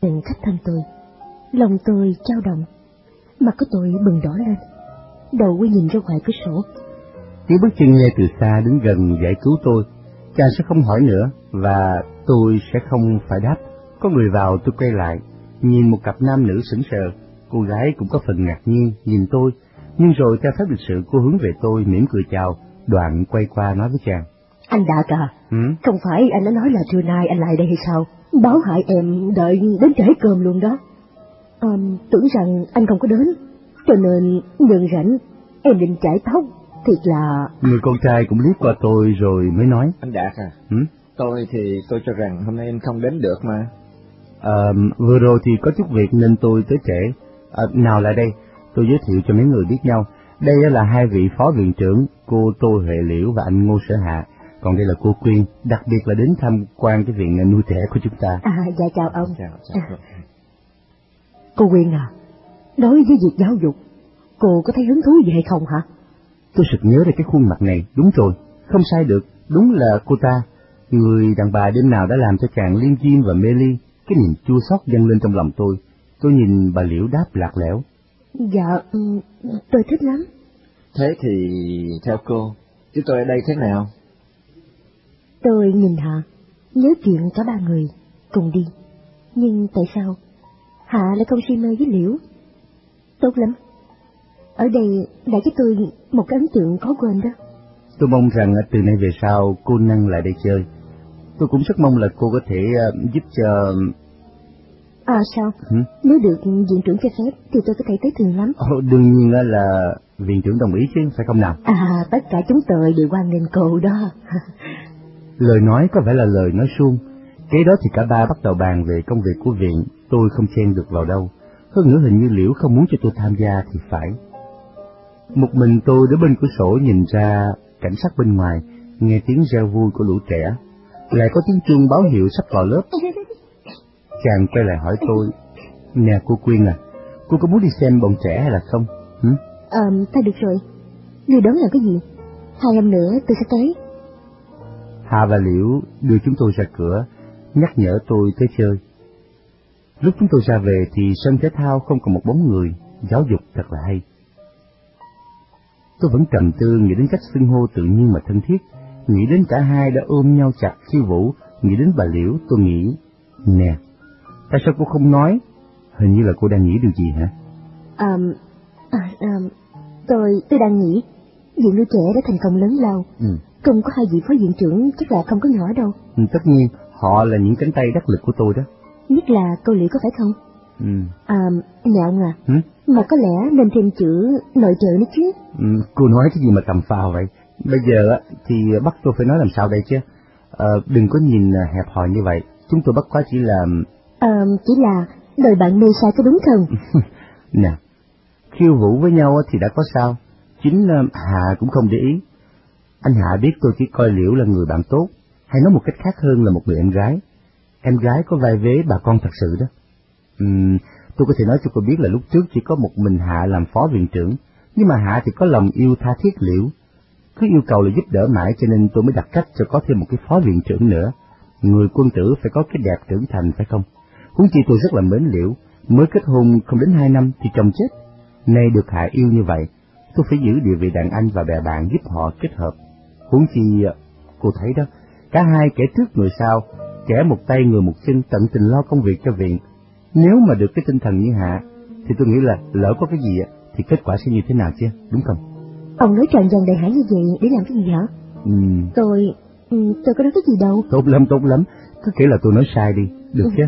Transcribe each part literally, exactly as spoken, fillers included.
Đừng khách thân tôi, lòng tôi trao động, mặt của tôi bừng đỏ lên, đầu quay nhìn ra ngoài cửa sổ. Tiếng bước chân nghe từ xa đứng gần giải cứu tôi. Chàng sẽ không hỏi nữa và tôi sẽ không phải đáp. Có người vào, tôi quay lại, nhìn một cặp nam nữ sững sờ. Cô gái cũng có phần ngạc nhiên nhìn tôi, nhưng rồi theo phép lịch sự cô hướng về tôi mỉm cười chào, đoạn quay qua nói với chàng: Anh Đạt à, ừ? không phải anh đã nói là trưa nay anh lại đây hay sao? Báo hại em đợi đến trễ cơm luôn đó. À, tưởng rằng anh không có đến, cho nên nhân rảnh em định chải tóc. Thiệt là... Người con trai cũng liếc qua tôi rồi mới nói: Anh Đạt à, ừ? tôi thì tôi cho rằng hôm nay anh không đến được mà. À, vừa rồi thì có chút việc nên tôi tới trễ. À, nào lại đây, tôi giới thiệu cho mấy người biết nhau. Đây là hai vị phó viện trưởng, cô Tô Huệ Liễu và anh Ngô Sở Hạ. Còn đây là cô Quyên, đặc biệt là đến tham quan cái viện nuôi trẻ của chúng ta. À, dạ chào ông. Chào, chào. À. Cô Quyên à, đối với việc giáo dục, cô có thấy hứng thú gì hay không hả? Tôi sực nhớ ra cái khuôn mặt này, đúng rồi, không sai được, đúng là cô ta. Người đàn bà đêm nào đã làm cho chàng liên diêm và mê ly. Cái niềm chua xót dâng lên trong lòng tôi. Tôi nhìn bà Liễu đáp lạc lẽo: Dạ, tôi thích lắm. Thế thì theo cô, chúng tôi ở đây thế nào? Tôi nhìn Hạ, nhớ chuyện cả ba người cùng đi. Nhưng tại sao Hạ lại không si mê với Liễu? Tốt lắm. Ở đây đã cho tôi một cái ấn tượng khó quên đó. Tôi mong rằng từ nay về sau cô năng lại đây chơi. Tôi cũng rất mong là cô có thể uh, giúp cho... À sao? Ừ? Nếu được viện trưởng cho phép thì tôi có thể tới thường lắm. Ồ, đương nhiên là viện trưởng đồng ý chứ, phải không nào? À, tất cả chúng tôi đều hoan nghênh cô đó. Lời nói có vẻ là lời nói suông. Kế đó thì cả ba bắt đầu bàn về công việc của viện. Tôi không chen được vào đâu. Hơn nữa hình như Liễu không muốn cho tôi tham gia thì phải. Một mình tôi đứng bên cửa sổ nhìn ra cảnh sắc bên ngoài, nghe tiếng reo vui của lũ trẻ, lại có tiếng chuông báo hiệu sắp vào lớp. Chàng quay lại hỏi tôi: Nè cô Quyên à, cô có muốn đi xem bọn trẻ hay là không? Hử? Ờ, thôi được rồi. Người đón là cái gì? Hai năm nữa tôi sẽ tới. Hà và Liễu đưa chúng tôi ra cửa, nhắc nhở tôi tới chơi. Lúc chúng tôi ra về thì sân thể thao không còn một bóng người, giáo dục thật là hay. Tôi vẫn trầm tư nghĩ đến cách xưng hô tự nhiên mà thân thiết, nghĩ đến cả hai đã ôm nhau chặt khiêu vũ, nghĩ đến bà Liễu. Tôi nghĩ, nè, tại sao cô không nói? Hình như là cô đang nghĩ điều gì hả? À, à, à, tôi tôi đang nghĩ viện nuôi trẻ đã thành công lớn lao. Ừ. Không có hai vị phó viện trưởng chắc là không có nhỏ đâu. Ừ, tất nhiên, họ là những cánh tay đắc lực của tôi đó. Nhất là cô Liễu có phải không? Ừ. À, nhà ông à, ừ? mà có lẽ nên thêm chữ nội trợ nữa chứ. Ừ, cô nói cái gì mà tầm phào vậy? Bây giờ á thì bắt tôi phải nói làm sao đây chứ? À, đừng có nhìn hẹp hòi như vậy, chúng tôi bất quá chỉ là... À, chỉ là đời bạn mê sai có đúng không? Nè, khiêu vũ với nhau thì đã có sao? Chính Hà cũng không để ý. Anh Hạ biết tôi chỉ coi Liễu là người bạn tốt, hay nói một cách khác hơn là một người em gái. Em gái có vai vế bà con thật sự đó. Uhm, tôi có thể nói cho cô biết là lúc trước chỉ có một mình Hạ làm phó viện trưởng, nhưng mà Hạ thì có lòng yêu tha thiết Liễu, cứ yêu cầu là giúp đỡ mãi, cho nên tôi mới đặt cách cho có thêm một cái phó viện trưởng nữa. Người quân tử phải có cái đẹp trưởng thành, phải không? Huống chi tôi rất là mến Liễu, mới kết hôn không đến hai năm thì chồng chết. Nay được Hạ yêu như vậy, tôi phải giữ địa vị đàn anh và bè bạn giúp họ kết hợp. Huống chi cô thấy đó, cả hai kẻ trước người sau, kẻ một tay người một chân tận tình lo công việc cho viện. Nếu mà được cái tinh thần như Hạ, thì tôi nghĩ là lỡ có cái gì thì kết quả sẽ như thế nào chứ, đúng không? Ông nói tràn dần đại hải như vậy để làm cái gì hả? Ừ. Tôi, ừ, tôi có nói cái gì đâu. Tốt lắm, tốt lắm, cứ kể là tôi nói sai đi, được chứ?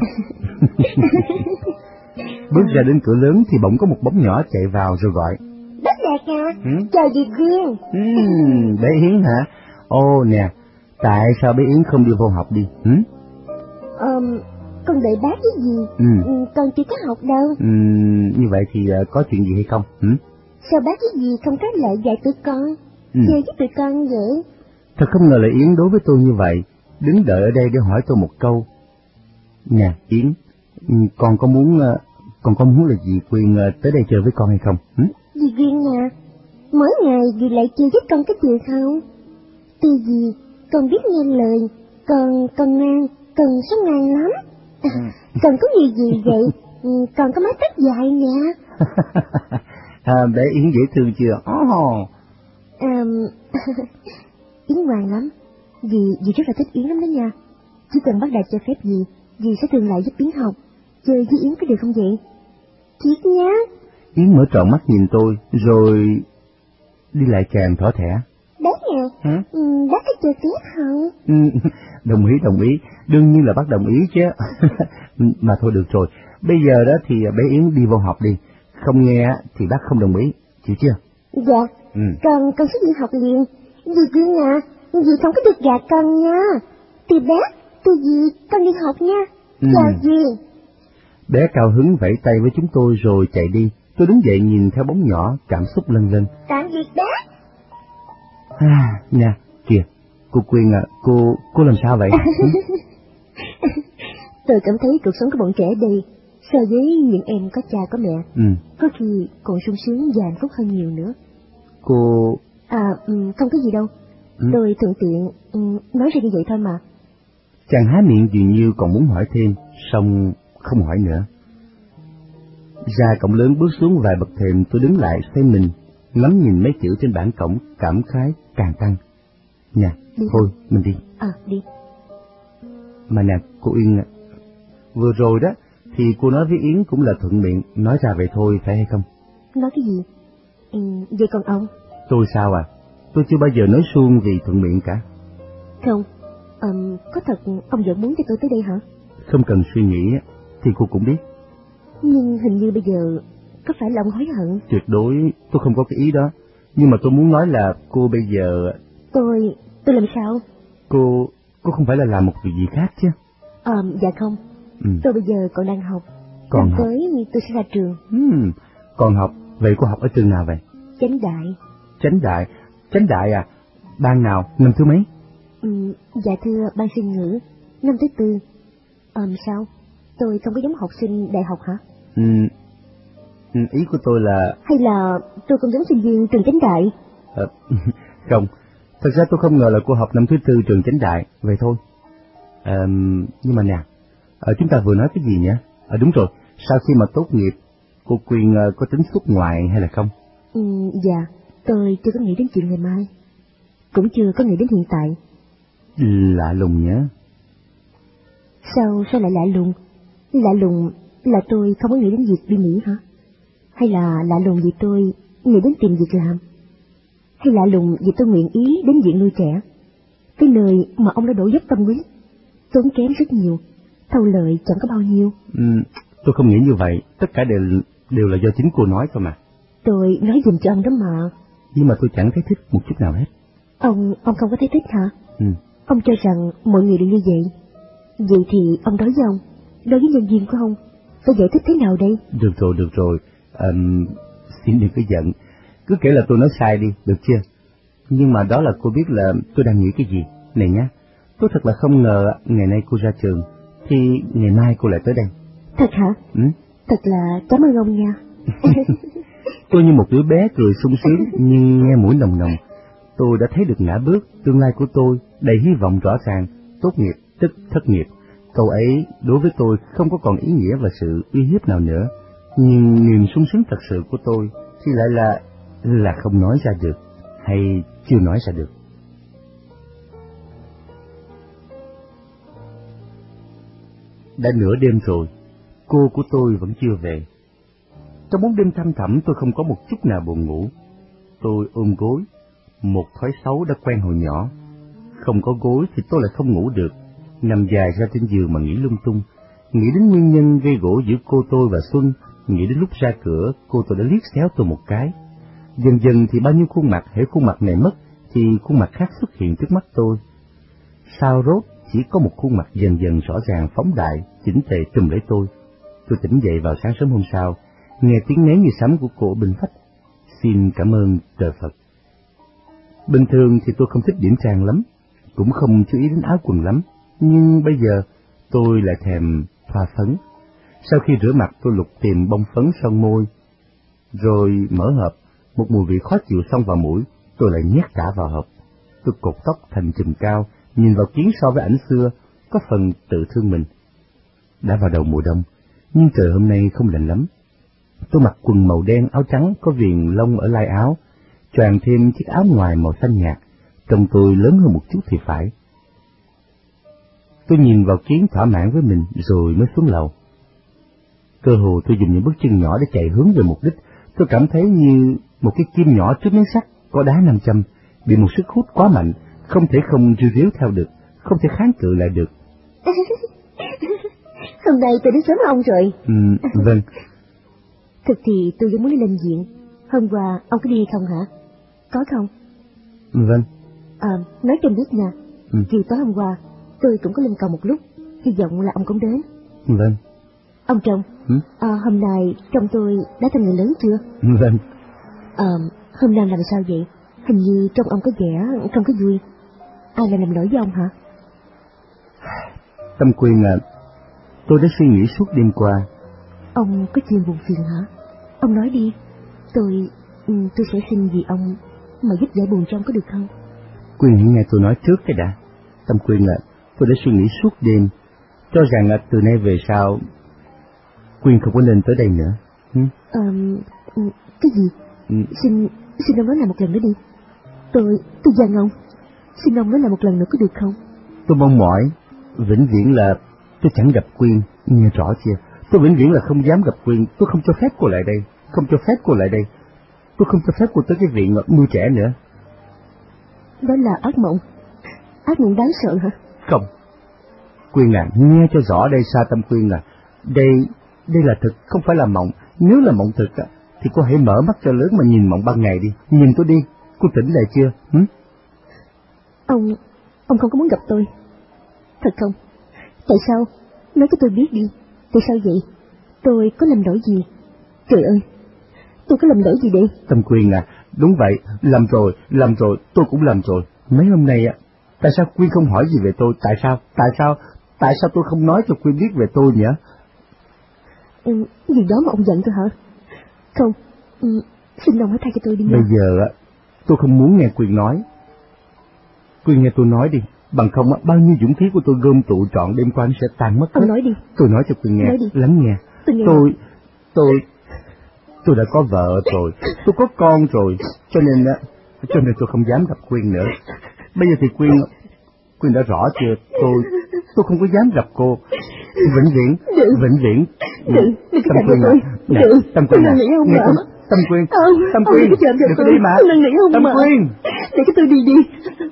Bước ra đến cửa lớn thì bỗng có một bóng nhỏ chạy vào rồi gọi: Bác Đạt à, ừ? chào dì Quyên. Ừ, bé Yến hả? Ô nè, tại sao bé Yến không đi vô học đi? Ừ? Um, con đợi bác cái gì? Ừ. Ừ, con chưa có học đâu. Ừ, như vậy thì uh, có chuyện gì hay không? Ừ? Sao bác cái gì không có lợi dạy tụi con? Ừ. Chơi với tụi con vậy? Thật không ngờ là Yến đối với tôi như vậy, đứng đợi ở đây để hỏi tôi một câu. Nè Yến, con có muốn uh, con có muốn là dì Quyên uh, tới đây chơi với con hay không? Ừ? Dì Quyên à, mỗi ngày dì lại chơi với con cái chuyện không? Từ gì con biết nghe lời, con con ngoan, con sống ngoan lắm. Còn có gì gì vậy? Còn có mái tóc dài nè. À, bé Yến dễ thương chưa? Oh. À, Yến ngoan lắm. Dì, dì rất là thích Yến lắm đó nha. Chỉ cần bác Đạt cho phép gì, dì sẽ thường lại giúp Yến học. Chơi với Yến có được không vậy? Thiệt nhá. Yến mở tròn mắt nhìn tôi, rồi đi lại chàng thỏ thẻ. Bác nè, Hả? Ừ, bác có cho phép không? Đồng ý, đồng ý. Đương nhiên là bác đồng ý chứ. Mà thôi được rồi. Bây giờ đó thì bé Yến đi vô học đi. Không nghe thì bác không đồng ý. Chịu chưa? Dạ. Ừ. Con, con sẽ đi học liền. Dì Quyên à, dì không có được gạt con nha. Từ bác, từ dì, con đi học nha. Ừ. Chào dì. Bé cao hứng vẫy tay với chúng tôi rồi chạy đi. Tôi đứng dậy nhìn theo bóng nhỏ, cảm xúc lân lân. Tạm biệt bác. À, nha, kìa, cô Quyên à, cô, cô làm sao vậy? Tôi cảm thấy cuộc sống của bọn trẻ đây, so với những em có cha có mẹ, Ừ. có khi còn sung sướng và hạnh phúc hơn nhiều nữa. Cô... À, um, không có gì đâu. Ừ. Tôi thuận tiện um, nói ra như vậy thôi mà. Chàng há miệng dường như còn muốn hỏi thêm, song không hỏi nữa. Ra cổng lớn bước xuống vài bậc thềm, tôi đứng lại xoay mình, ngắm nhìn mấy chữ trên bảng cổng, cảm khái càng tăng. Nè, Đi thôi, mình đi. À, đi. Mà nè, cô Uyên ạ, vừa rồi đó, thì cô nói với Yến cũng là thuận miệng, nói ra vậy thôi, phải hay không? Nói cái gì? Ừ, vậy còn ông? Tôi sao à? Tôi chưa bao giờ nói suông vì thuận miệng cả. Không, um, có thật ông vẫn muốn cho tôi tới đây hả? Không cần suy nghĩ, thì cô cũng biết. Nhưng hình như bây giờ, có phải là ông hối hận? Tuyệt đối, tôi không có cái ý đó. Nhưng mà tôi muốn nói là cô bây giờ... Tôi, tôi làm sao? Cô, cô không phải là làm một việc gì khác chứ? Ờ, dạ không. Ừ. Tôi bây giờ còn đang học. Còn Năm học? tới tôi sẽ ra trường. Ừ. Còn học, vậy cô học ở trường nào vậy? Chánh Đại. Chánh Đại, Chánh Đại à? Ban nào, năm thứ mấy? Ừ, dạ thưa ban sinh ngữ, năm thứ tư. Ờm sao? Tôi không có giống học sinh đại học hả? Ừ. Ừ, ý của tôi là... Hay là tôi không giống sinh viên trường Chánh Đại? À, không, thật ra tôi không ngờ là cô học năm thứ tư trường Chánh Đại, vậy thôi. À, nhưng mà nè, à, chúng ta vừa nói cái gì nhỉ? À, đúng rồi, sau khi mà tốt nghiệp, cô Quyên uh, có tính xuất ngoại hay là không? Ừ, dạ, tôi chưa có nghĩ đến chuyện ngày mai. Cũng chưa có nghĩ đến hiện tại. Lạ lùng nhé. Sao, sao lại lạ lùng? Lạ lùng là tôi không có nghĩ đến việc đi Mỹ hả? Hay là lạ lùng vì tôi nghĩ đến tìm việc làm? Hay lạ lùng vì tôi nguyện ý đến viện nuôi trẻ? Cái nơi mà ông đã đổ dốc tâm huyết, tốn kém rất nhiều, thâu lợi chẳng có bao nhiêu. Ừ, tôi không nghĩ như vậy, tất cả đều đều là do chính cô nói thôi mà. Tôi nói dùm cho ông đó mà. Nhưng mà tôi chẳng thấy thích một chút nào hết. Ông, ông không có thấy thích hả? Ừ. Ông cho rằng mọi người đều như vậy. Vậy thì ông đối với ông, đối với nhân viên của ông, phải giải thích thế nào đây? Được rồi, được rồi, um, xin đừng có giận. Cứ kể là tôi nói sai đi, được chưa? Nhưng mà đó là cô biết là tôi đang nghĩ cái gì. Này nhá, tôi thật là không ngờ ngày nay cô ra trường, thì ngày mai cô lại tới đây. Thật hả? Ừ? Thật là cảm ơn ông nha. Tôi như một đứa bé cười sung sướng, nhưng nghe mũi nồng nồng. Tôi đã thấy được ngã bước, tương lai của tôi đầy hy vọng rõ ràng, tốt nghiệp tức thất nghiệp. Câu ấy đối với tôi không có còn ý nghĩa và sự uy hiếp nào nữa. Nhưng niềm sung sướng thật sự của tôi thì lại là là không nói ra được, hay chưa nói ra được. Đã nửa đêm rồi, cô của tôi vẫn chưa về. Trong bóng đêm thăm thẳm tôi không có một chút nào buồn ngủ. Tôi ôm gối, một thói xấu đã quen hồi nhỏ. Không có gối thì tôi lại không ngủ được, nằm dài ra trên giường mà nghĩ lung tung, nghĩ đến nguyên nhân gây gổ giữa cô tôi và Xuân, nghĩ đến lúc ra cửa cô tôi đã liếc xéo tôi một cái. Dần dần thì bao nhiêu khuôn mặt, hễ khuôn mặt này mất thì khuôn mặt khác xuất hiện trước mắt tôi. Sao rốt chỉ có một khuôn mặt dần dần rõ ràng phóng đại, chỉnh tề trùm lấy tôi. Tôi tỉnh dậy vào sáng sớm hôm sau, nghe tiếng nén như sấm của cô bình phách. Xin cảm ơn trời Phật. Bình thường thì tôi không thích điểm trang lắm, cũng không chú ý đến áo quần lắm, nhưng bây giờ tôi lại thèm thoa phấn. Sau khi rửa mặt tôi lục tìm bông phấn son môi, rồi mở hộp, một mùi vị khó chịu xông vào mũi, tôi lại nhét cả vào hộp. Tôi cột tóc thành chùm cao, nhìn vào kiến so với ảnh xưa, có phần tự thương mình. đã vào đầu mùa đông, nhưng trời hôm nay không lạnh lắm. Tôi mặc quần màu đen, áo trắng có viền lông ở lai áo, choàng thêm chiếc áo ngoài màu xanh nhạt, trông tôi lớn hơn một chút thì phải. Tôi nhìn vào kiến thỏa mãn với mình rồi mới xuống lầu. Cơ hồ tôi dùng những bước chân nhỏ để chạy hướng về mục đích. Tôi cảm thấy như một cái kim nhỏ trước miếng sắt có đá nam châm, bị một sức hút quá mạnh, không thể không ríu ríu theo được, không thể kháng cự lại được. Hôm nay tôi đến sớm ông rồi. Ừ, vâng. Thực thì tôi vẫn muốn đi lên viện. Hôm qua ông có đi không hả? Có không? Vâng. À, nói cho biết nha. Ừ. Chiều tối hôm qua tôi cũng có lên cầu một lúc, hy vọng là ông cũng đến. Vâng. Ông Trong, ừ? à, hôm nay trong tôi đã thành người lớn chưa? Vâng. À, hôm nay làm sao vậy? Hình như trong ông có vẻ không có vui. Ai lại làm lỗi với ông hả? Tâm Quyên à, tôi đã suy nghĩ suốt đêm qua. Ông có chuyện buồn phiền hả? Ông nói đi. Tôi tôi sẽ xin vì ông mà giúp giải buồn cho ông có được không? Quyên hãy nghe tôi nói trước cái đã. Tâm Quyên là tôi đã suy nghĩ suốt đêm, cho rằng là từ nay về sau Quyên không có nên tới đây nữa. Ừ? À, cái gì? Ừ. Xin xin ông nói lại một lần nữa đi. Tôi tôi giận ông. Xin ông nói lại một lần nữa có được không? Tôi mong mỏi vĩnh viễn là tôi chẳng gặp Quyên, nghe rõ chưa? Tôi vĩnh viễn là không dám gặp Quyên, tôi không cho phép cô lại đây, không cho phép cô lại đây. Tôi không cho phép cô tới cái viện nuôi trẻ nữa. Đó là ác mộng. Ác mộng đáng sợ hả? Không. Quyên à, nghe cho rõ đây Sa Tâm Quyên à. Đây, đây là thực, không phải là mộng. Nếu là mộng thực á, thì cô hãy mở mắt cho lớn mà nhìn mộng ban ngày đi. Nhìn tôi đi, cô tỉnh lại chưa? Hử? Ông, ông không có muốn gặp tôi. Thật không? Tại sao? Nói cho tôi biết đi. Tại sao vậy? Tôi có làm lỗi gì? Trời ơi, tôi có làm lỗi gì đây? Tâm Quyên à, đúng vậy, làm rồi, làm rồi, tôi cũng làm rồi. Mấy hôm nay á, tại sao Quyên không hỏi gì về tôi? Tại sao? Tại sao? Tại sao tôi không nói cho Quyên biết về tôi nhỉ? Ừ, gì đó mà ông giận tôi hả? Không, ừ, xin ông hãy tha cho tôi đi. Bây nha. Giờ á, tôi không muốn nghe Quyên nói. Quyên nghe tôi nói đi, bằng không á, bao nhiêu dũng khí của tôi gom tụ trọn đêm qua nó sẽ tan mất hết. Ông nói đi. Tôi nói cho Quyên nghe, nói đi. lắng nghe. Tôi nghe. Tôi, tôi, tôi đã có vợ rồi, tôi có con rồi, cho nên á, cho nên tôi không dám gặp Quyên nữa. Bây giờ thì Quyên, Quyên đã rõ chưa? Tôi, tôi không có dám gặp cô. Vĩnh viễn, vĩnh viễn. Đừng, đừng Tâm Quyên à, nè, Tâm Quyên à, nghe tôi, Tâm Quyên, Tâm Quyên, đừng có đi mà, Tâm Quyên. Để cho tôi đi đi.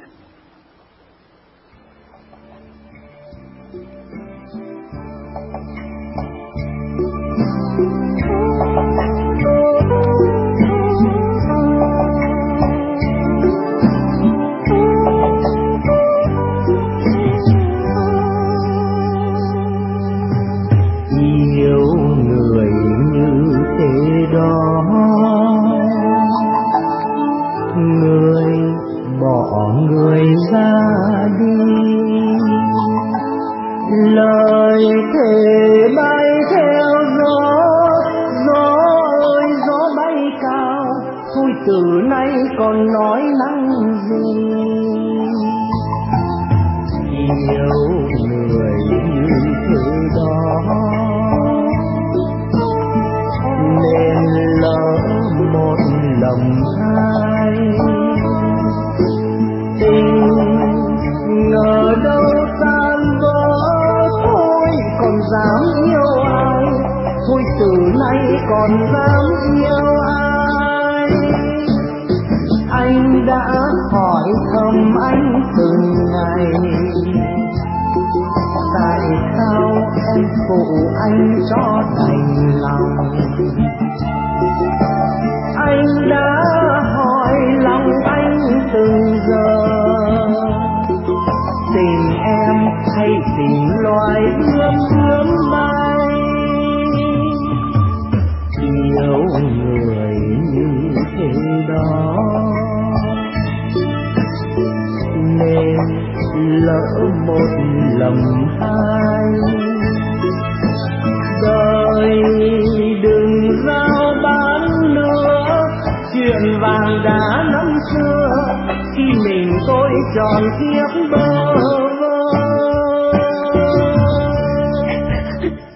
tròn kiếp bơ vơ.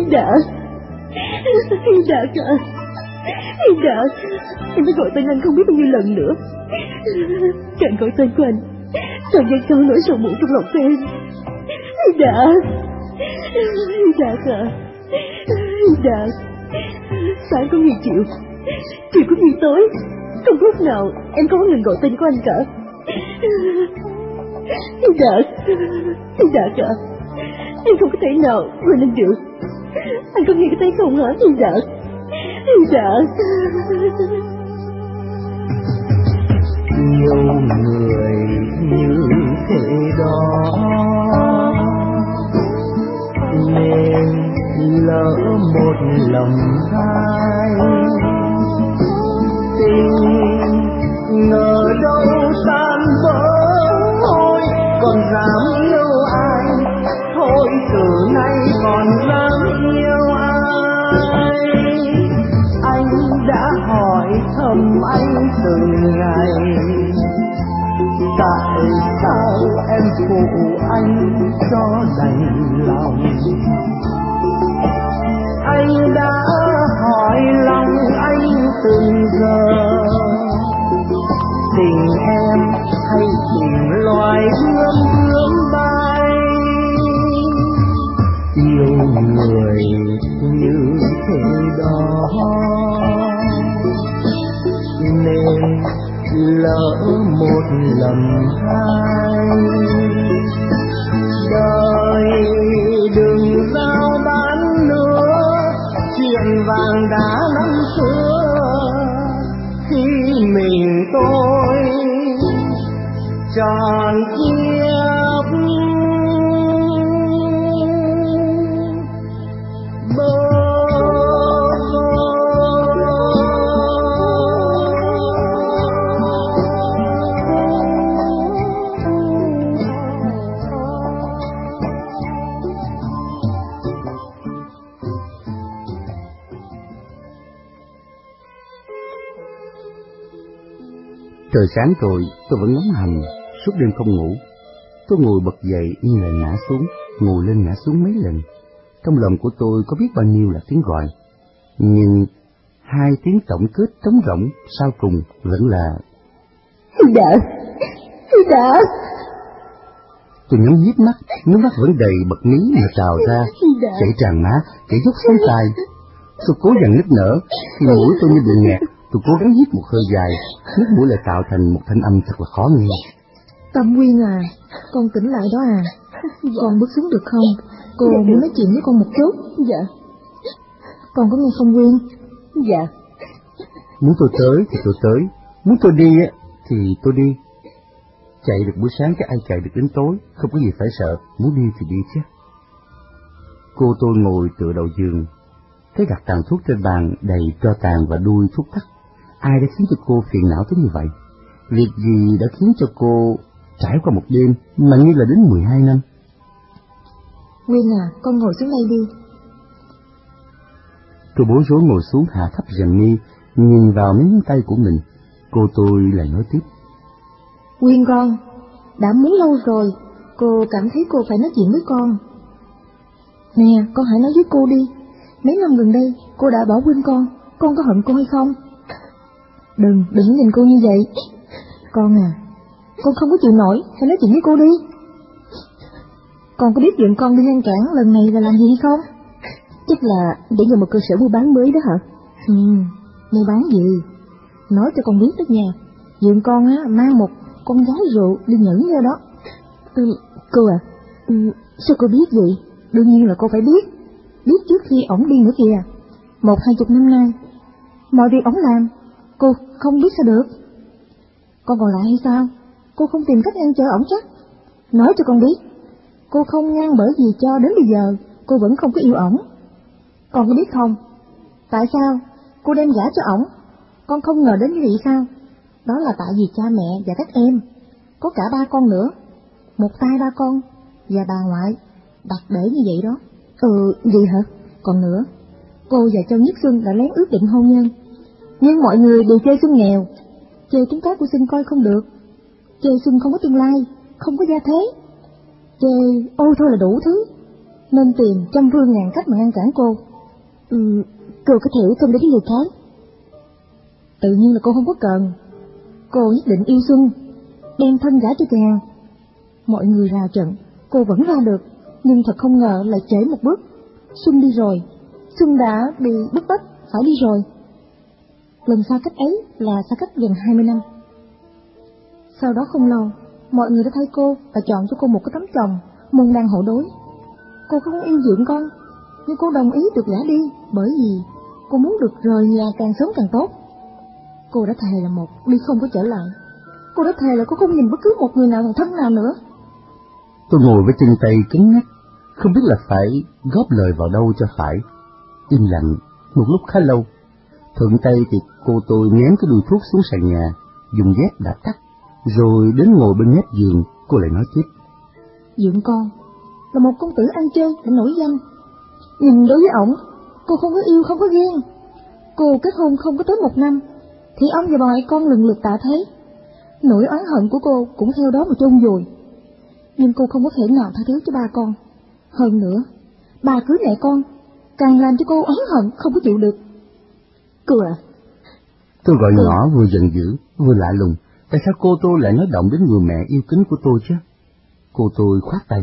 Đạt, Đạt à, Đạt, em đã gọi tên anh không biết bao nhiêu lần nữa. Càng gọi tên của anh, càng giận cho nỗi sầu muộn trong lòng của em. Đạt, Đạt à, Đạt, sáng có nhiều chiều, chiều có nhiều tối, không lúc nào em không có ngừng gọi tên của anh cả. Đạt, Đạt à, em không có thể nào quên anh được. Anh có nghe cái thấy không hả? Đạt, Đạt. Yêu người như thế đó nên lỡ một lòng hai, tình ngờ đâu tan vỡ thôi, còn dám yêu ai thôi, từ nay còn dám yêu ai. Anh đã hỏi thầm anh từng ngày, tại sao em phụ anh cho đành lòng. Anh đã hỏi lòng anh từng giờ, tình em hay tình loài ươm ươm bay. Yêu người như thế đó nên lỡ một lần hai, đời đừng giao bán nữa chuyện vàng đã năm xưa, khi mình tôi tròn kiếp bơ. Trời sáng rồi, tôi vẫn ngóng hầm, suốt đêm không ngủ. Tôi ngồi bật dậy nhưng lại ngã xuống, ngồi lên ngã xuống mấy lần. Trong lòng của tôi có biết bao nhiêu là tiếng gọi, nhưng hai tiếng tổng kết trống rỗng sau cùng vẫn là Đạt, Đạt. Tôi nhắm nhíp mắt, nước mắt vẫn đầy bật mí mà trào ra, chảy tràn má, chảy dốc xuống tai. Tôi cố dằn nức nở, khi mũi tôi như bị nghẹt. Tôi cố gắng hít một hơi dài, nước mũi lại tạo thành một thanh âm thật là khó nghe. Tâm Quyên à, con tỉnh lại đó à. Con bước xuống được không? Cô muốn nói chuyện với con một chút. Dạ. Con có nghe không Quyên? Dạ. Muốn tôi tới thì tôi tới, muốn tôi đi thì tôi đi. Chạy được buổi sáng chứ ai chạy được đến tối, không có gì phải sợ, muốn đi thì đi chứ. Cô tôi ngồi tựa đầu giường, thấy đặt tàn thuốc trên bàn đầy tro tàn và đuôi thuốc tắt. Ai đã khiến cho cô phiền não tới như vậy? Việc gì đã khiến cho cô trải qua một đêm mà như là đến mười hai năm? Quyên à, con ngồi xuống đây đi. Tôi bối rối ngồi xuống hạ thấp rèm mi, nhìn vào mấy ngón tay của mình. Cô tôi lại nói tiếp. Quyên con, đã muốn lâu rồi, cô cảm thấy cô phải nói chuyện với con. Nè, con hãy nói với cô đi. Mấy năm gần đây, cô đã bỏ quên con, con có hận cô hay không? Đừng, đừng nhìn cô như vậy. Con à, con không có chịu nổi, hãy nói chuyện với cô đi. Con có biết chuyện con đi ngăn cản lần này là làm gì hay không? Chắc là để nhờ một cơ sở mua bán mới đó hả? Ừ, mua bán gì? Nói cho con biết đó nha. Dượng con á, mang một con gái rượu đi nhẫn ra đó. Ừ, cô à, ừ, sao cô biết vậy? Đương nhiên là cô phải biết. Biết trước khi ổng đi nữa kìa. Một hai chục năm nay, mọi việc ổng làm, cô không biết sao được. Con còn lại hay sao? Cô không tìm cách ngăn trở ổng chắc? Nói cho con biết, cô không ngăn bởi vì cho đến bây giờ cô vẫn không có yêu ổng. Con có biết không? Tại sao cô đem gả cho ổng? Con không ngờ đến như vậy sao? Đó là tại vì cha mẹ và các em, có cả ba con nữa, một tay ba con và bà ngoại đặt để như vậy đó. Ừ, gì hả? Còn nữa, cô và Châu Nhất Xuân đã lén ước định hôn nhân, nhưng mọi người đều chê Xuân nghèo, chê tính cách của Xuân coi không được, chê Xuân không có tương lai, không có gia thế, chê ôi thôi là đủ thứ. nên tìm trăm phương ngàn cách mà ngăn cản cô. Ừ, cô có thể không đến người khác. Tự nhiên là cô không có cần. Cô nhất định yêu Xuân, đem thân gả cho chàng. Mọi người rào trận, cô vẫn ra được, nhưng thật không ngờ lại trễ một bước. Xuân đi rồi, Xuân đã bị bức bách phải đi rồi. Lần xa cách ấy là xa cách gần hai mươi năm. Sau đó không lâu, mọi người đã thấy cô và chọn cho cô một cái tấm chồng môn đăng hộ đối. Cô không yêu dưỡng con, nhưng cô đồng ý được gả đi, bởi vì cô muốn được rời nhà càng sớm càng tốt. Cô đã thề là một đi không có trở lại. Cô đã thề là cô không nhìn bất cứ một người nào thằng thân nào nữa. Tôi ngồi với chân tay cứng ngắc, không biết là phải góp lời vào đâu cho phải. Im lặng một lúc khá lâu. Thuận tay thì cô tôi ném cái đùi thuốc xuống sàn nhà, dùng dép đã tắt, rồi đến ngồi bên mép giường. Cô lại nói tiếp: Dưỡng con là một công tử ăn chơi đã nổi danh, nhưng đối với ổng, cô không có yêu không có ghen. Cô kết hôn không có tới một năm thì ông và bà ngoại con lần lượt tạ thế. Nỗi oán hận của cô cũng theo đó mà chôn vùi. Nhưng cô không có thể nào tha thứ cho ba con. Hơn nữa, bà cưới mẹ con càng làm cho cô oán hận không có chịu được. Cô à? Tôi gọi nhỏ vừa giận dữ vừa lạ lùng. Tại sao cô tôi lại nói động đến người mẹ yêu kính của tôi chứ? Cô tôi khoát tay: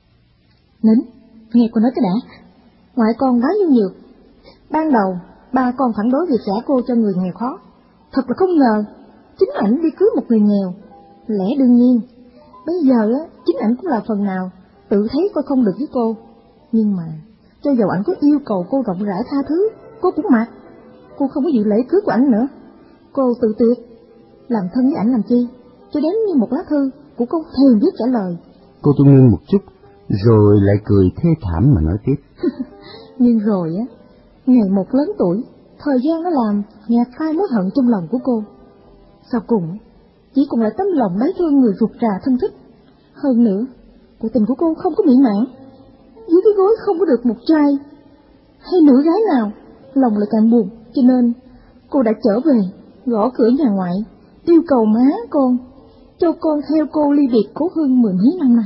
Nín, nghe cô nói cái đã. Ngoại con quá nhu nhược. Ban đầu ba con phản đối việc gả cô cho người nghèo khó. Thật là không ngờ chính ảnh đi cưới một người nghèo. Lẽ đương nhiên bây giờ á, chính ảnh cũng là phần nào tự thấy coi không được với cô. Nhưng mà cho dầu ảnh có yêu cầu cô rộng rãi tha thứ, cô cũng mặc. Cô không có dự lễ cưới của ảnh nữa. Cô tự tuyệt, làm thân với ảnh làm chi, cho đến như một lá thư cũng không thèm viết trả lời. Cô tôi ngưng một chút, rồi lại cười thê thảm mà nói tiếp: Nhưng rồi á, ngày một lớn tuổi, thời gian nó làm nhạt phai mối hận trong lòng của cô. Sau cùng, chỉ còn lại tấm lòng mấy thương người ruột rà thân thích. Hơn nữa, cuộc tình của cô không có mỹ mãn. Dưới cái gối không có được một trai hay nữ gái nào, lòng lại càng buồn. Cho nên, cô đã trở về, gõ cửa nhà ngoại, yêu cầu má con cho con theo cô ly biệt cố hương mười mấy năm nay.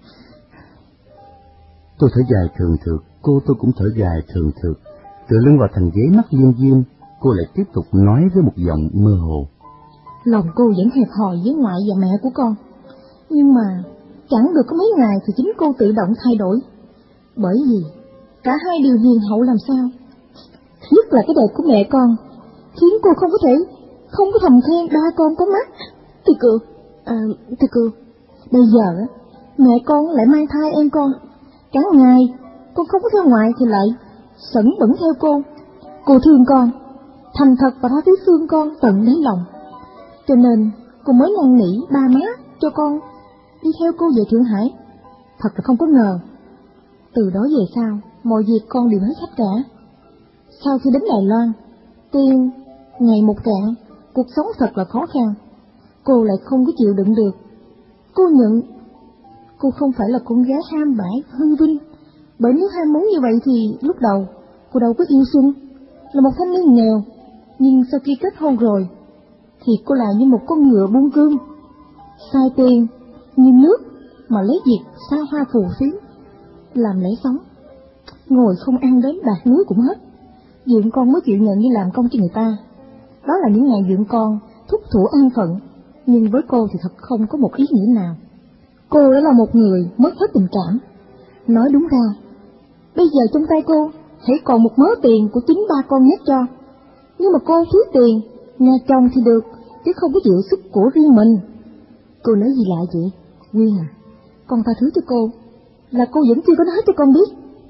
Tôi thở dài thường thượt, cô tôi cũng thở dài thường thượt. Tựa lưng vào thành ghế mắt liêm diêm, cô lại tiếp tục nói với một giọng mơ hồ: Lòng cô vẫn hẹp hòi với ngoại và mẹ của con. Nhưng mà chẳng được có mấy ngày thì chính cô tự động thay đổi. Bởi vì cả hai đều hiền hậu làm sao. Nhất là cái đẹp của mẹ con khiến cô không có thể không có thầm khen ba con có mắt. Thì cô, à, thì cô, bây giờ mẹ con lại mang thai em con. Cả ngày con không có theo ngoại thì lại sẩn bẩn theo cô. Cô thương con, thành thật và tha thứ thương con tận đáy lòng. Cho nên cô mới năn nỉ ba má cho con đi theo cô về Thượng Hải. Thật là không có ngờ. Từ đó về sau, mọi việc con đều hết khách cả. Sau khi đến Đài Loan, tiền ngày một cạn, cuộc sống thật là khó khăn. Cô lại không có chịu đựng được. Cô nhận cô không phải là con gái ham bãi hư vinh. Bởi nếu ham muốn như vậy thì lúc đầu cô đâu có yêu Xuân, là một thanh niên nghèo. Nhưng sau khi kết hôn rồi thì cô lại như một con ngựa buôn cương, xài tiền như nước mà lấy việc xa hoa phù phiếm làm lễ sống. Ngồi không ăn đến bạc núi cũng hết. Dượng con mới chịu nhận đi làm công cho người ta. Đó là những ngày dượng con thúc thủ an phận. Nhưng với cô thì thật không có một ý nghĩa nào. Cô đã là một người mất hết tình cảm. Nói đúng ra, bây giờ trong tay cô hãy còn một mớ tiền của chính ba con nhét cho. Nhưng mà cô thiếu tiền, nhà chồng thì được, chứ không có chịu sức của riêng mình. Cô nói gì lạ vậy? Nguyên à, con tha thứ cho cô, là cô vẫn chưa có nói cho con biết.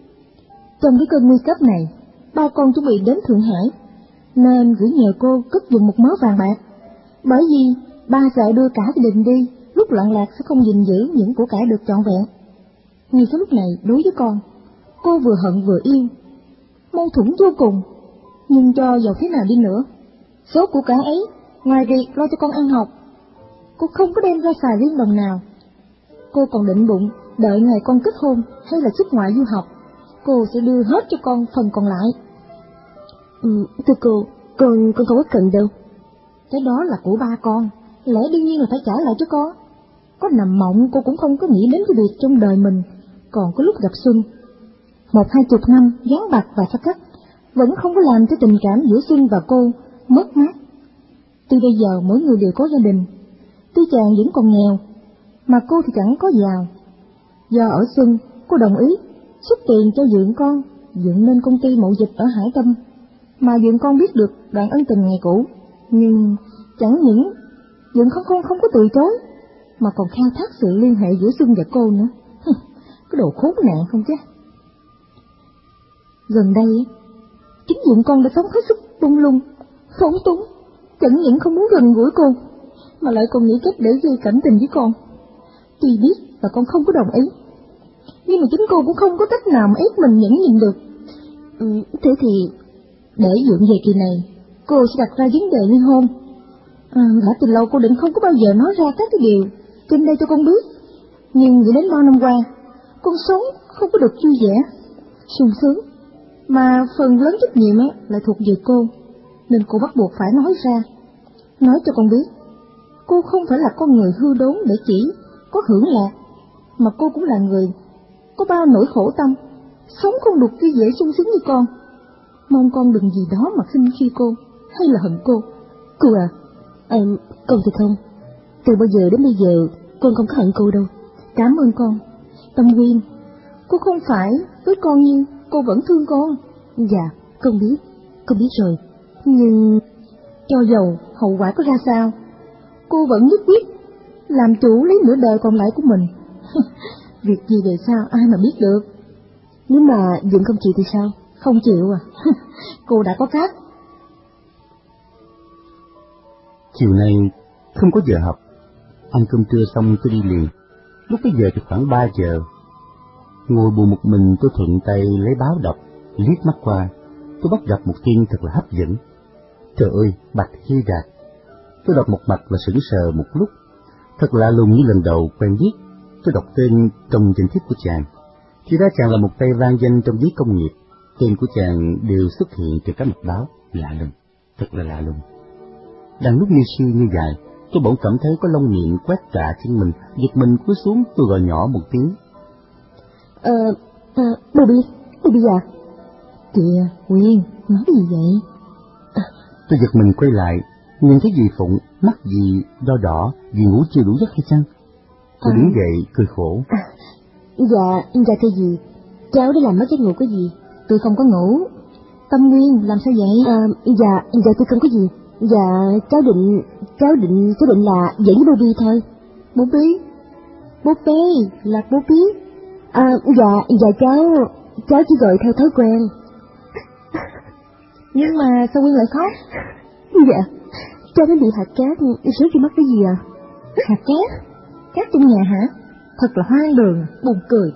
Trong cái cơn nguy cấp này, ba con chuẩn bị đến Thượng Hải, nên gửi nhờ cô cất giùm một mớ vàng bạc. Bởi vì ba sợ đưa cả gia đình đi, lúc loạn lạc sẽ không gìn giữ những của cải được trọn vẹn. Ngay số lúc này đối với con, cô vừa hận vừa yêu, mâu thuẫn vô cùng. Nhưng cho dầu thế nào đi nữa, số của cải ấy, ngoài việc lo cho con ăn học, cô không có đem ra xài riêng đồng nào. Cô còn định bụng đợi ngày con kết hôn hay là xuất ngoại du học, cô sẽ đưa hết cho con phần còn lại. Ừ, thưa cô, con con không có cần đâu. Cái đó là của ba con, lẽ đương nhiên là phải trả lại cho con. Có nằm mộng cô cũng không có nghĩ đến cái việc trong đời mình còn có lúc gặp Xuân. một hai chục năm gán bạc và xa cách vẫn không có làm cho tình cảm giữa Xuân và cô mất mát. Tuy bây giờ mỗi người đều có gia đình, tuy chàng vẫn còn nghèo, mà cô thì chẳng có giàu. Do ở Xuân, cô đồng ý xuất tiền cho Dượng con dựng nên công ty mậu dịch ở Hải Tâm, mà Dượng con biết được đoạn ân tình ngày cũ, nhưng chẳng những Dượng không không không có từ chối, mà còn khai thác sự liên hệ giữa Xuân và cô nữa. Cái đồ khốn nạn không chứ. Gần đây, chính Dượng con đã sống hết sức tung lung, phóng túng, chẳng những không muốn gần gũi cô, mà lại còn nghĩ cách để gây cảm tình với con. Tuy biết và con không có đồng ý, nhưng mà chính cô cũng không có cách nào mà ép mình nhẫn nhịn được. Ừ, thế thì để Dượng về kỳ này, cô sẽ đặt ra vấn đề ly hôn. À, đã từ lâu cô định không có bao giờ nói ra các cái điều trên đây cho con biết, nhưng nghĩ đến bao năm qua, con sống không có được vui vẻ, sung sướng, mà phần lớn trách nhiệm ấy lại thuộc về cô, nên cô bắt buộc phải nói ra, nói cho con biết. Cô không phải là con người hư đốn để chỉ có hưởng lạc, mà cô cũng là người có bao nỗi khổ tâm, sống không được vui vẻ sung sướng như con. Mong con đừng gì đó mà khinh khi cô, hay là hận cô. Cô à, em, con thì không. Từ bao giờ đến bây giờ, con không có hận cô đâu. Cảm ơn con, Tâm Quyên. Cô không phải với con nhưng cô vẫn thương con. Dạ, con biết, con biết rồi. Nhưng cho dầu hậu quả có ra sao, cô vẫn nhất quyết làm chủ lấy nửa đời còn lại của mình. Việc gì về sau ai mà biết được. Nếu mà Dượng không chịu thì sao? Không chịu à? Cô đã có cách. Chiều nay không có giờ học, ăn cơm trưa xong tôi đi liền. Lúc bây giờ thì khoảng ba giờ. Ngồi buồn một mình, tôi thuận tay lấy báo đọc, liếc mắt qua, tôi bắt gặp một tin thật là hấp dẫn. Trời ơi, Bạch Hy Đạt! Tôi đọc một mạch và sững sờ một lúc, thật lạ lùng như lần đầu quen biết. Tôi đọc tên trong danh thiếp của chàng, thì ra chàng là một tay vang danh trong giới công nghiệp. Tên của chàng đều xuất hiện trên các mặt báo, lạ lùng, thật là lạ lùng. Đang lúc như siêu như dài, tôi bỗng cảm thấy có lông miệng quét cả chân mình, giật mình cúi xuống, tôi gọi nhỏ một tiếng. Ờ, à, Bobby, Bobby à? Kìa, Quyên, nói cái gì vậy? À, tôi giật mình quay lại, nhìn thấy dì Phụng, mắt dì đo đỏ, dì ngủ chưa đủ giấc hay chăng? Tôi à. đứng dậy, cười khổ. À, dạ, dạ thưa dì, cháu đã làm mất giấc ngủ của dì. Tôi không có ngủ. Tâm Nguyên, làm sao vậy? À, dạ, dạ tôi không có gì. Dạ, cháu định, cháu định, cháu định là dẫn với Bobby thôi. Bobby? Bobby, là Bobby? À, dạ, dạ cháu, cháu chỉ gọi theo thói quen. Nhưng mà sao Quyên lại khóc? Dạ, cháu đã bị hạt cát rớt trên mắt cái gì à? Hạt cát? Cát trong nhà hả? Thật là hoang đường, buồn cười.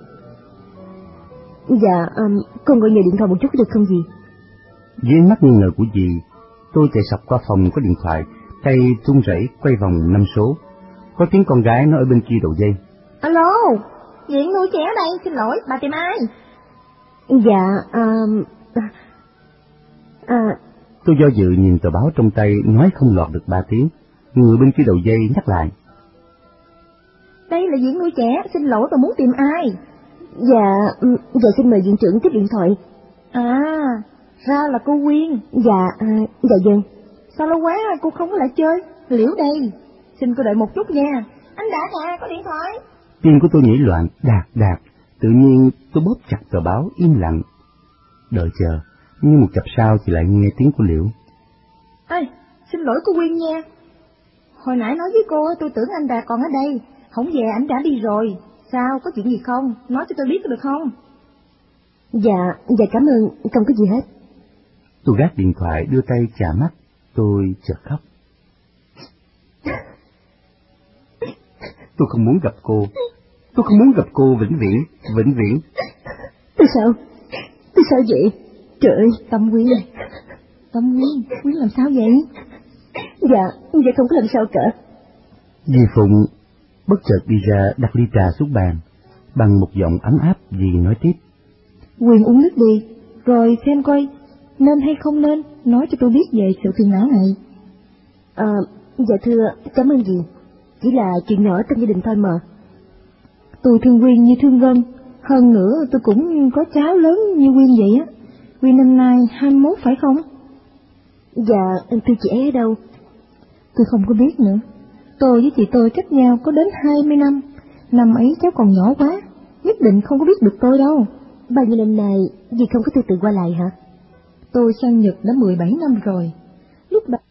Dạ, um, con gọi nhờ điện thoại một chút được không dì? Dưới ánh mắt nghi ngờ của dì, tôi chạy sập qua phòng có điện thoại, tay run rẩy quay vòng năm số. Có tiếng con gái nói ở bên kia đầu dây. Alo, Diện nuôi trẻ đây, xin lỗi, bà tìm ai? Dạ, um, à, à... Tôi do dự nhìn tờ báo trong tay, nói không lọt được ba tiếng. Người bên kia đầu dây nhắc lại. Đây là Diện nuôi trẻ, xin lỗi, bà muốn tìm ai? Dạ, dạ xin mời viện trưởng tiếp điện thoại. À, ra là cô Quyên. Dạ, à, dạ vâng. Sao lâu quá cô không có lại chơi? Liễu đây, xin cô đợi một chút nha. Anh Đạt à, có điện thoại. Tim của tôi nhảy loạn, Đạt, Đạt. Tự nhiên tôi bóp chặt tờ báo, im lặng. Đợi chờ, nhưng một chập sau thì lại nghe tiếng của Liễu. Ê, xin lỗi cô Quyên nha. Hồi nãy nói với cô, tôi tưởng anh Đạt còn ở đây. Không về, anh đã đi rồi. Sao, có chuyện gì không? Nói cho tôi biết được không? Dạ, dạ cảm ơn, không có gì hết. Tôi gác điện thoại, đưa tay chà mắt, tôi chợt khóc. Tôi không muốn gặp cô, tôi không muốn gặp cô vĩnh viễn, vĩnh viễn. Tại sao? Tại sao vậy? Trời ơi, Tâm Quyên. Tâm Quyên, Quyên làm sao vậy? Dạ, dạ không có làm sao cả. Dì Phụng bất chợt đi ra đặt ly trà xuống bàn, bằng một giọng ấm áp dì nói tiếp. Quyên uống nước đi, rồi xem coi nên hay không nên, nói cho tôi biết về sự phiền não này. À, dạ thưa, cảm ơn dì. Chỉ là chuyện nhỏ trong gia đình thôi mà. Tôi thương Quyên như thương Ngân, Hơn nữa tôi cũng có cháu lớn như Quyên vậy á. Quyên năm nay hai mươi mốt phải không? Dạ, tôi trẻ ở đâu? Tôi không có biết nữa. Tôi với chị tôi cách nhau có đến hai mươi năm. Năm ấy cháu còn nhỏ quá, nhất định không có biết được tôi đâu. Bao nhiêu năm nay dì không có tư tưởng qua lại hả? Tôi sang Nhật đã mười bảy năm rồi. Lúc đó